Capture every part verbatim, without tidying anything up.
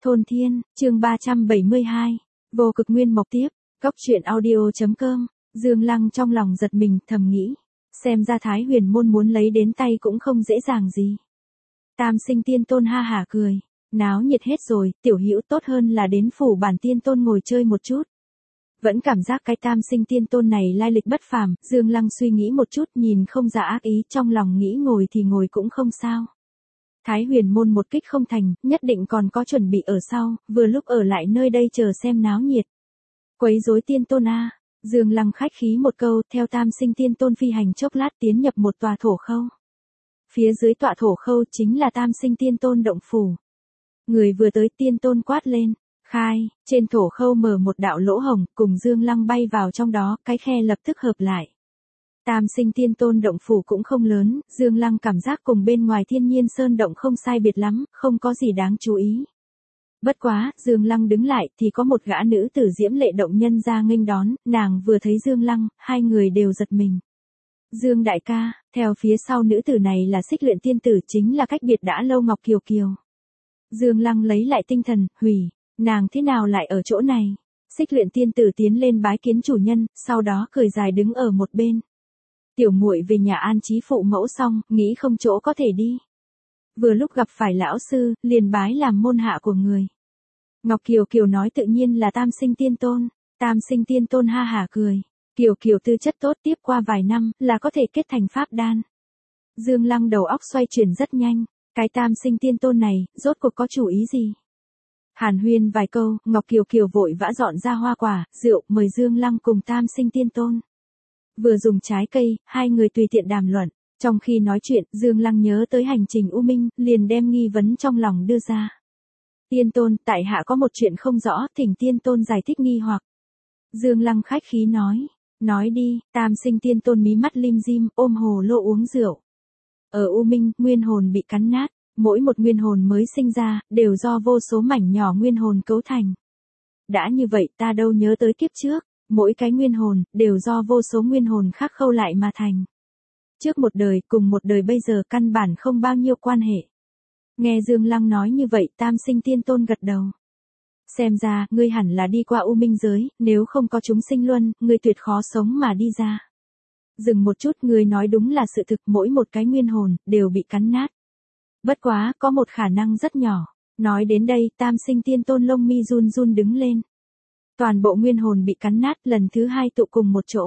Thôn Thiên, chương ba trăm bảy mươi hai, vô cực nguyên mộc tiếp, góc truyện audio.com, Dương Lăng trong lòng giật mình thầm nghĩ, xem ra Thái Huyền môn muốn lấy đến tay cũng không dễ dàng gì. Tam Sinh Tiên Tôn ha hả cười, náo nhiệt hết rồi, tiểu hữu tốt hơn là đến phủ bản tiên tôn ngồi chơi một chút. Vẫn cảm giác cái Tam Sinh Tiên Tôn này lai lịch bất phàm, Dương Lăng suy nghĩ một chút nhìn không ra ác ý, trong lòng nghĩ ngồi thì ngồi cũng không sao. Thái Huyền môn một kích không thành, nhất định còn có chuẩn bị ở sau, vừa lúc ở lại nơi đây chờ xem náo nhiệt. Quấy rối tiên tôn a. Dương Lăng khách khí một câu, theo Tam Sinh Tiên Tôn phi hành chốc lát tiến nhập một tòa thổ khâu. Phía dưới tọa thổ khâu chính là Tam Sinh Tiên Tôn động phủ. Người vừa tới tiên tôn quát lên, khai, trên thổ khâu mở một đạo lỗ hồng, cùng Dương Lăng bay vào trong đó, cái khe lập tức hợp lại. Tam Sinh Tiên Tôn động phủ cũng không lớn, Dương Lăng cảm giác cùng bên ngoài Thiên Nhiên Sơn động không sai biệt lắm, không có gì đáng chú ý. Bất quá, Dương Lăng đứng lại thì có một gã nữ tử diễm lệ động nhân ra nghênh đón, nàng vừa thấy Dương Lăng, hai người đều giật mình. Dương đại ca, theo phía sau nữ tử này là Xích Luyện tiên tử, chính là cách biệt đã lâu Ngọc Kiều Kiều. Dương Lăng lấy lại tinh thần, hủy, nàng thế nào lại ở chỗ này? Xích Luyện tiên tử tiến lên bái kiến chủ nhân, sau đó cười dài đứng ở một bên. Tiểu muội về nhà an trí phụ mẫu xong, nghĩ không chỗ có thể đi. Vừa lúc gặp phải lão sư, liền bái làm môn hạ của người. Ngọc Kiều Kiều nói tự nhiên là Tam Sinh Tiên Tôn. Tam Sinh Tiên Tôn ha hả cười. Kiều Kiều tư chất tốt, tiếp qua vài năm là có thể kết thành pháp đan. Dương Lăng đầu óc xoay chuyển rất nhanh. Cái Tam Sinh Tiên Tôn này, rốt cuộc có chủ ý gì? Hàn huyên vài câu, Ngọc Kiều Kiều vội vã dọn ra hoa quả, rượu, mời Dương Lăng cùng Tam Sinh Tiên Tôn. Vừa dùng trái cây, hai người tùy tiện đàm luận. Trong khi nói chuyện, Dương Lăng nhớ tới hành trình U Minh, liền đem nghi vấn trong lòng đưa ra. Tiên Tôn, tại hạ có một chuyện không rõ, thỉnh Tiên Tôn giải thích nghi hoặc. Dương Lăng khách khí nói, nói đi. Tam Sinh Tiên Tôn mí mắt lim dim, ôm hồ lô uống rượu. Ở U Minh, nguyên hồn bị cắn nát, mỗi một nguyên hồn mới sinh ra, đều do vô số mảnh nhỏ nguyên hồn cấu thành. Đã như vậy ta đâu nhớ tới kiếp trước, mỗi cái nguyên hồn, đều do vô số nguyên hồn khác khâu lại mà thành. Trước một đời, cùng một đời bây giờ căn bản không bao nhiêu quan hệ. Nghe Dương Lăng nói như vậy, Tam Sinh Tiên Tôn gật đầu. Xem ra, ngươi hẳn là đi qua U Minh giới, nếu không có chúng sinh luân, ngươi tuyệt khó sống mà đi ra. Dừng một chút, ngươi nói đúng là sự thực, mỗi một cái nguyên hồn, đều bị cắn nát. Bất quá, có một khả năng rất nhỏ. Nói đến đây, Tam Sinh Tiên Tôn lông mi run run đứng lên. Toàn bộ nguyên hồn bị cắn nát, lần thứ hai tụ cùng một chỗ.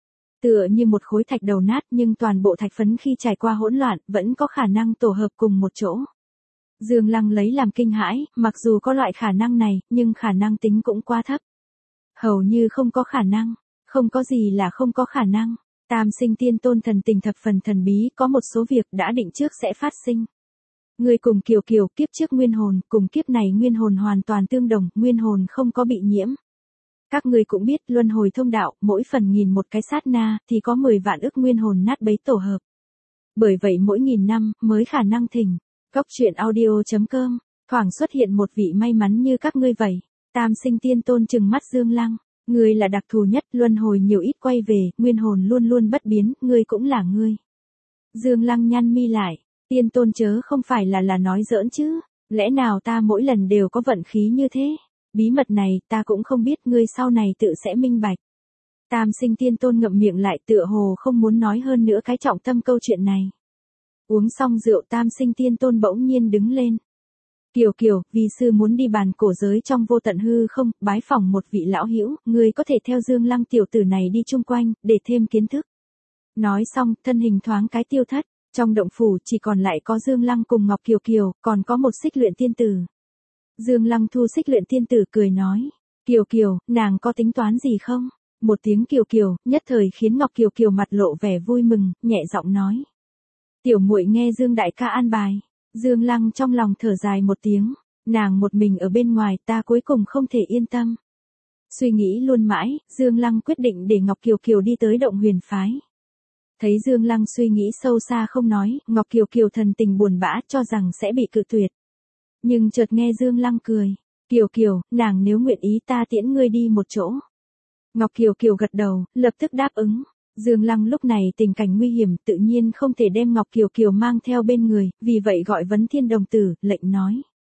Tựa như một khối thạch đầu nát, nhưng toàn bộ thạch phấn khi trải qua hỗn loạn, vẫn có khả năng tổ hợp cùng một chỗ. Dương Lăng lấy làm kinh hãi, mặc dù có loại khả năng này, nhưng khả năng tính cũng quá thấp. Hầu như không có khả năng, không có gì là không có khả năng. Tam Sinh Tiên Tôn thần tình thập phần thần bí, có một số việc đã định trước sẽ phát sinh. Người cùng Kiều Kiều kiếp trước nguyên hồn, cùng kiếp này nguyên hồn hoàn toàn tương đồng, nguyên hồn không có bị nhiễm. Các người cũng biết, luân hồi thông đạo, mỗi phần nghìn một cái sát na, thì có mười vạn ức nguyên hồn nát bấy tổ hợp. Bởi vậy mỗi nghìn năm, mới khả năng thỉnh. Góc truyện audio.com, thoảng xuất hiện một vị may mắn như các ngươi vậy. Tam Sinh Tiên Tôn trừng mắt Dương Lăng. Ngươi là đặc thù nhất, luân hồi nhiều ít quay về, nguyên hồn luôn luôn bất biến, ngươi cũng là ngươi. Dương Lăng nhăn mi lại. Tiên Tôn chớ không phải là là nói giỡn chứ. Lẽ nào ta mỗi lần đều có vận khí như thế? Bí mật này, ta cũng không biết, ngươi sau này tự sẽ minh bạch. Tam Sinh Tiên Tôn ngậm miệng lại, tựa hồ không muốn nói hơn nữa cái trọng tâm câu chuyện này. Uống xong rượu, Tam Sinh Tiên Tôn bỗng nhiên đứng lên. Kiều Kiều, vì sư muốn đi bàn cổ giới trong vô tận hư không, bái phỏng một vị lão hữu, ngươi có thể theo Dương Lăng tiểu tử này đi chung quanh, để thêm kiến thức. Nói xong, thân hình thoáng cái tiêu thất, trong động phủ chỉ còn lại có Dương Lăng cùng Ngọc Kiều Kiều, còn có một Xích Luyện tiên tử. Dương Lăng thu Xích Luyện tiên tử cười nói, Kiều Kiều, nàng có tính toán gì không? Một tiếng Kiều Kiều, nhất thời khiến Ngọc Kiều Kiều mặt lộ vẻ vui mừng, nhẹ giọng nói. Tiểu muội nghe Dương đại ca an bài. Dương Lăng trong lòng thở dài một tiếng, nàng một mình ở bên ngoài, ta cuối cùng không thể yên tâm. Suy nghĩ luôn mãi, Dương Lăng quyết định để Ngọc Kiều Kiều đi tới động huyền phái. Thấy Dương Lăng suy nghĩ sâu xa không nói, Ngọc Kiều Kiều thần tình buồn bã cho rằng sẽ bị cự tuyệt. Nhưng chợt nghe Dương Lăng cười, Kiều Kiều, nàng nếu nguyện ý ta tiễn ngươi đi một chỗ. Ngọc Kiều Kiều gật đầu, lập tức đáp ứng. Dương Lăng lúc này tình cảnh nguy hiểm, tự nhiên không thể đem Ngọc Kiều Kiều mang theo bên người, vì vậy gọi Vấn Thiên đồng tử, lệnh nói.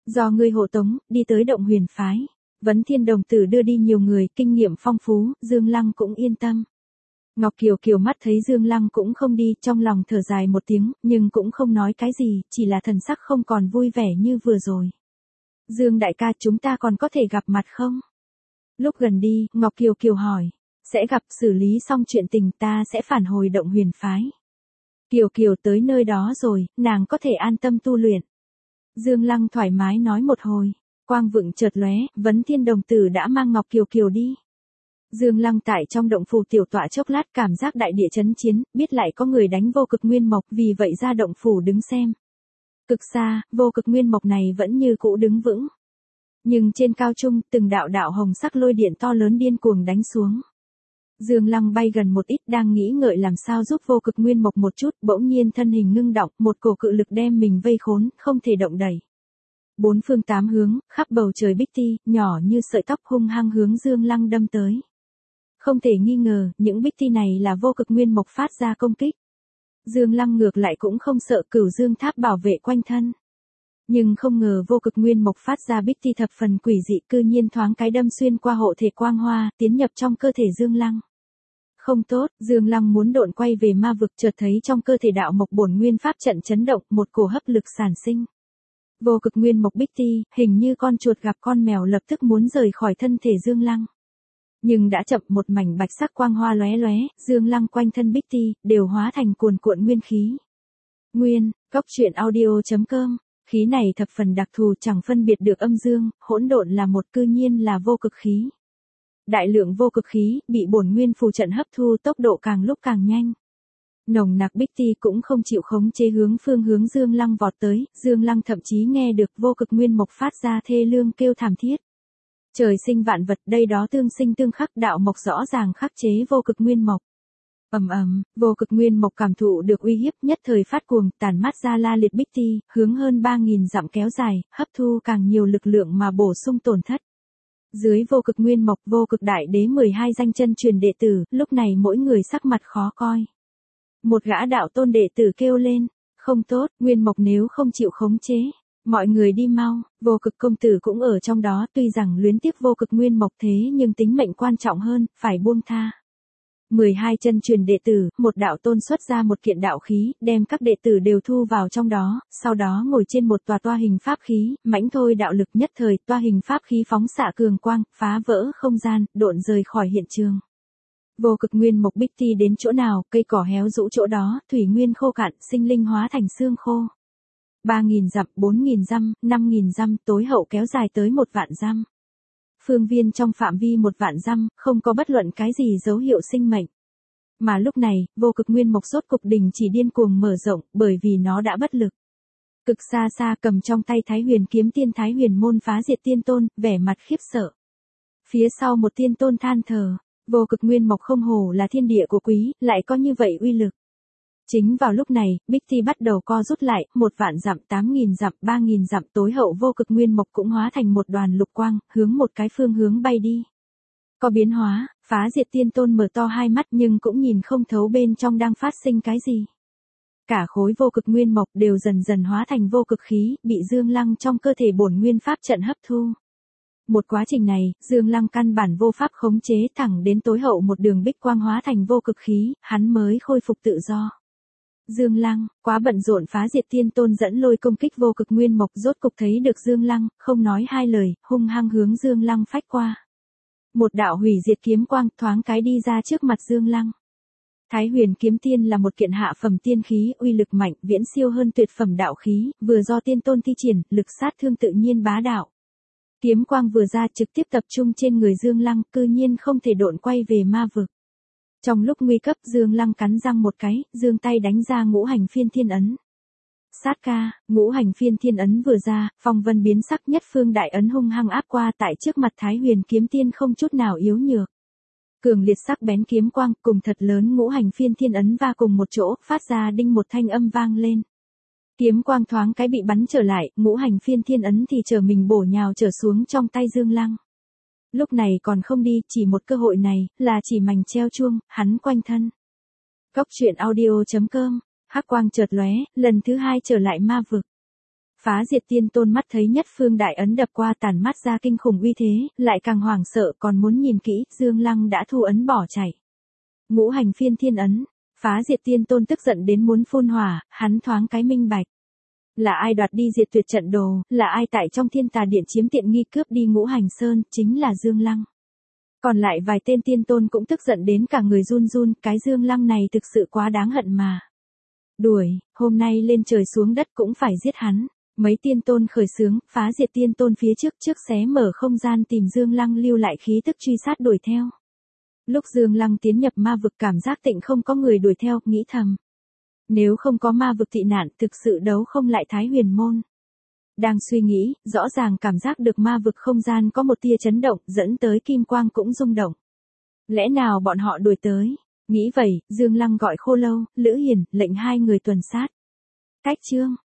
Do ngươi hộ tống, đi tới động huyền phái. Vấn Thiên đồng tử đưa đi nhiều người, kinh nghiệm phong phú, Dương Lăng cũng yên tâm. Ngọc Kiều Kiều mắt thấy Dương Lăng cũng không đi, trong lòng thở dài một tiếng, nhưng cũng không nói cái gì, chỉ là thần sắc không còn vui vẻ như vừa rồi. Dương đại ca, chúng ta còn có thể gặp mặt không? Lúc gần đi, Ngọc Kiều Kiều hỏi. Sẽ gặp, xử lý xong chuyện tình ta sẽ phản hồi động huyền phái. Kiều Kiều tới nơi đó rồi, nàng có thể an tâm tu luyện. Dương Lăng thoải mái nói một hồi. Quang vựng chợt lóe, Vấn Thiên đồng tử đã mang Ngọc Kiều Kiều đi. Dương Lăng tại trong động phủ tiểu tọa chốc lát, cảm giác đại địa chấn chiến, biết lại có người đánh vô cực nguyên mộc, vì vậy ra động phủ đứng xem. Cực xa, vô cực nguyên mộc này vẫn như cũ đứng vững. Nhưng trên cao trung, từng đạo đạo hồng sắc lôi điện to lớn điên cuồng đánh xuống. Dương Lăng bay gần một ít, đang nghĩ ngợi làm sao giúp vô cực nguyên mộc một chút, bỗng nhiên thân hình ngưng động, một cổ cự lực đem mình vây khốn, không thể động đẩy. Bốn phương tám hướng, khắp bầu trời bích ti, nhỏ như sợi tóc hung hăng hướng Dương Lăng đâm tới. Không thể nghi ngờ, những bích ti này là vô cực nguyên mộc phát ra công kích. Dương Lăng ngược lại cũng không sợ, Cửu Dương Tháp bảo vệ quanh thân. Nhưng không ngờ vô cực nguyên mộc phát ra bích ti thập phần quỷ dị, cư nhiên thoáng cái đâm xuyên qua hộ thể quang hoa, tiến nhập trong cơ thể Dương Lăng. Không tốt, Dương Lăng muốn độn quay về ma vực, chợt thấy trong cơ thể đạo mộc bổn nguyên pháp trận chấn động, một cổ hấp lực sản sinh. Vô cực nguyên mộc bích ti, hình như con chuột gặp con mèo, lập tức muốn rời khỏi thân thể Dương Lăng. Nhưng đã chậm, một mảnh bạch sắc quang hoa lóe lóe, Dương Lăng quanh thân bích ti, đều hóa thành cuồn cuộn nguyên khí. Nguyên, cốc truyện audio chấm com. Khí này thập phần đặc thù, chẳng phân biệt được âm dương, hỗn độn là một, cư nhiên là vô cực khí. Đại lượng vô cực khí, bị bổn nguyên phù trận hấp thu, tốc độ càng lúc càng nhanh. Nồng nặc bích ti cũng không chịu khống chế hướng phương hướng Dương Lăng vọt tới, Dương Lăng thậm chí nghe được vô cực nguyên mộc phát ra thê lương kêu thảm thiết. Trời sinh vạn vật, đây đó tương sinh tương khắc, đạo mộc rõ ràng khắc chế vô cực nguyên mộc. Ầm ầm, vô cực nguyên mộc cảm thụ được uy hiếp, nhất thời phát cuồng, tản mát ra la liệt bích ti, hướng hơn ba nghìn dặm kéo dài, hấp thu càng nhiều lực lượng mà bổ sung tổn thất. Dưới vô cực nguyên mộc, vô cực đại đế mười hai danh chân truyền đệ tử, lúc này mỗi người sắc mặt khó coi. Một gã đạo tôn đệ tử kêu lên, không tốt, nguyên mộc nếu không chịu khống chế, mọi người đi mau. Vô cực công tử cũng ở trong đó, tuy rằng luyến tiếc vô cực nguyên mộc thế nhưng tính mệnh quan trọng hơn, phải buông tha. mười hai chân truyền đệ tử, một đạo tôn xuất ra một kiện đạo khí, đem các đệ tử đều thu vào trong đó, sau đó ngồi trên một tòa toa hình pháp khí, mãnh thôi đạo lực, nhất thời, toa hình pháp khí phóng xạ cường quang, phá vỡ không gian, độn rời khỏi hiện trường. Vô cực nguyên mộc bích ti đến chỗ nào, cây cỏ héo rũ chỗ đó, thủy nguyên khô cạn, sinh linh hóa thành xương khô. ba nghìn dặm, bốn nghìn dặm, năm nghìn dặm, tối hậu kéo dài tới một vạn dặm. Phương viên trong phạm vi một vạn dặm, không có bất luận cái gì dấu hiệu sinh mệnh. Mà lúc này, vô cực nguyên mộc sốt cục đình chỉ điên cuồng mở rộng, bởi vì nó đã bất lực. Cực xa xa cầm trong tay Thái Huyền kiếm tiên Thái Huyền môn phá diệt tiên tôn, vẻ mặt khiếp sợ. Phía sau một tiên tôn than thở, vô cực nguyên mộc không hổ là thiên địa của quý, lại có như vậy uy lực. Chính vào lúc này, bích ti bắt đầu co rút lại, một vạn dặm, tám nghìn dặm, ba nghìn dặm, tối hậu vô cực nguyên mộc cũng hóa thành một đoàn lục quang, hướng một cái phương hướng bay đi. Có biến hóa, phá diệt tiên tôn mở to hai mắt nhưng cũng nhìn không thấu bên trong đang phát sinh cái gì. Cả khối vô cực nguyên mộc đều dần dần hóa thành vô cực khí, bị Dương Lăng trong cơ thể bổn nguyên pháp trận hấp thu. Một quá trình này, Dương Lăng căn bản vô pháp khống chế, thẳng đến tối hậu một đường bích quang hóa thành vô cực khí, hắn mới khôi phục tự do. Dương Lăng, quá bận rộn phá diệt tiên tôn dẫn lôi công kích vô cực nguyên mộc, rốt cục thấy được Dương Lăng, không nói hai lời, hung hăng hướng Dương Lăng phách qua. Một đạo hủy diệt kiếm quang thoáng cái đi ra trước mặt Dương Lăng. Thái Huyền kiếm tiên là một kiện hạ phẩm tiên khí, uy lực mạnh, viễn siêu hơn tuyệt phẩm đạo khí, vừa do tiên tôn thi triển, lực sát thương tự nhiên bá đạo. Kiếm quang vừa ra trực tiếp tập trung trên người Dương Lăng, cư nhiên không thể độn quay về ma vực. Trong lúc nguy cấp, Dương Lăng cắn răng một cái, giương tay đánh ra ngũ hành phiên thiên ấn. Sát ca, ngũ hành phiên thiên ấn vừa ra, phong vân biến sắc, nhất phương đại ấn hung hăng áp qua tại trước mặt Thái Huyền kiếm tiên không chút nào yếu nhược. Cường liệt sắc bén kiếm quang cùng thật lớn ngũ hành phiên thiên ấn va cùng một chỗ, phát ra đinh một thanh âm vang lên. Kiếm quang thoáng cái bị bắn trở lại, ngũ hành phiên thiên ấn thì trở mình bổ nhào trở xuống trong tay Dương Lăng. Lúc này còn không đi, chỉ một cơ hội này, là chỉ mảnh treo chuông, hắn quanh thân. Cốc truyện audio chấm com, hắc quang chợt lóe, lần thứ hai trở lại ma vực. Phá diệt tiên tôn mắt thấy nhất phương đại ấn đập qua tàn mắt ra kinh khủng uy thế, lại càng hoảng sợ còn muốn nhìn kỹ, Dương Lăng đã thu ấn bỏ chạy. Ngũ hành phiên thiên ấn, phá diệt tiên tôn tức giận đến muốn phun hỏa, hắn thoáng cái minh bạch. Là ai đoạt đi diệt tuyệt trận đồ, là ai tại trong thiên tà điện chiếm tiện nghi cướp đi ngũ hành sơn, chính là Dương Lăng. Còn lại vài tên tiên tôn cũng tức giận đến cả người run run, cái Dương Lăng này thực sự quá đáng hận mà. Đuổi, hôm nay lên trời xuống đất cũng phải giết hắn. Mấy tiên tôn khởi xướng, phá diệt tiên tôn phía trước trước xé mở không gian tìm Dương Lăng lưu lại khí tức truy sát đuổi theo. Lúc Dương Lăng tiến nhập ma vực cảm giác tịnh không có người đuổi theo, nghĩ thầm. Nếu không có ma vực tị nạn thực sự đấu không lại Thái Huyền Môn. Đang suy nghĩ, rõ ràng cảm giác được ma vực không gian có một tia chấn động, dẫn tới kim quang cũng rung động. Lẽ nào bọn họ đuổi tới? Nghĩ vậy, Dương Lăng gọi Khô Lâu, Lữ Hiền, lệnh hai người tuần sát. Cách chương.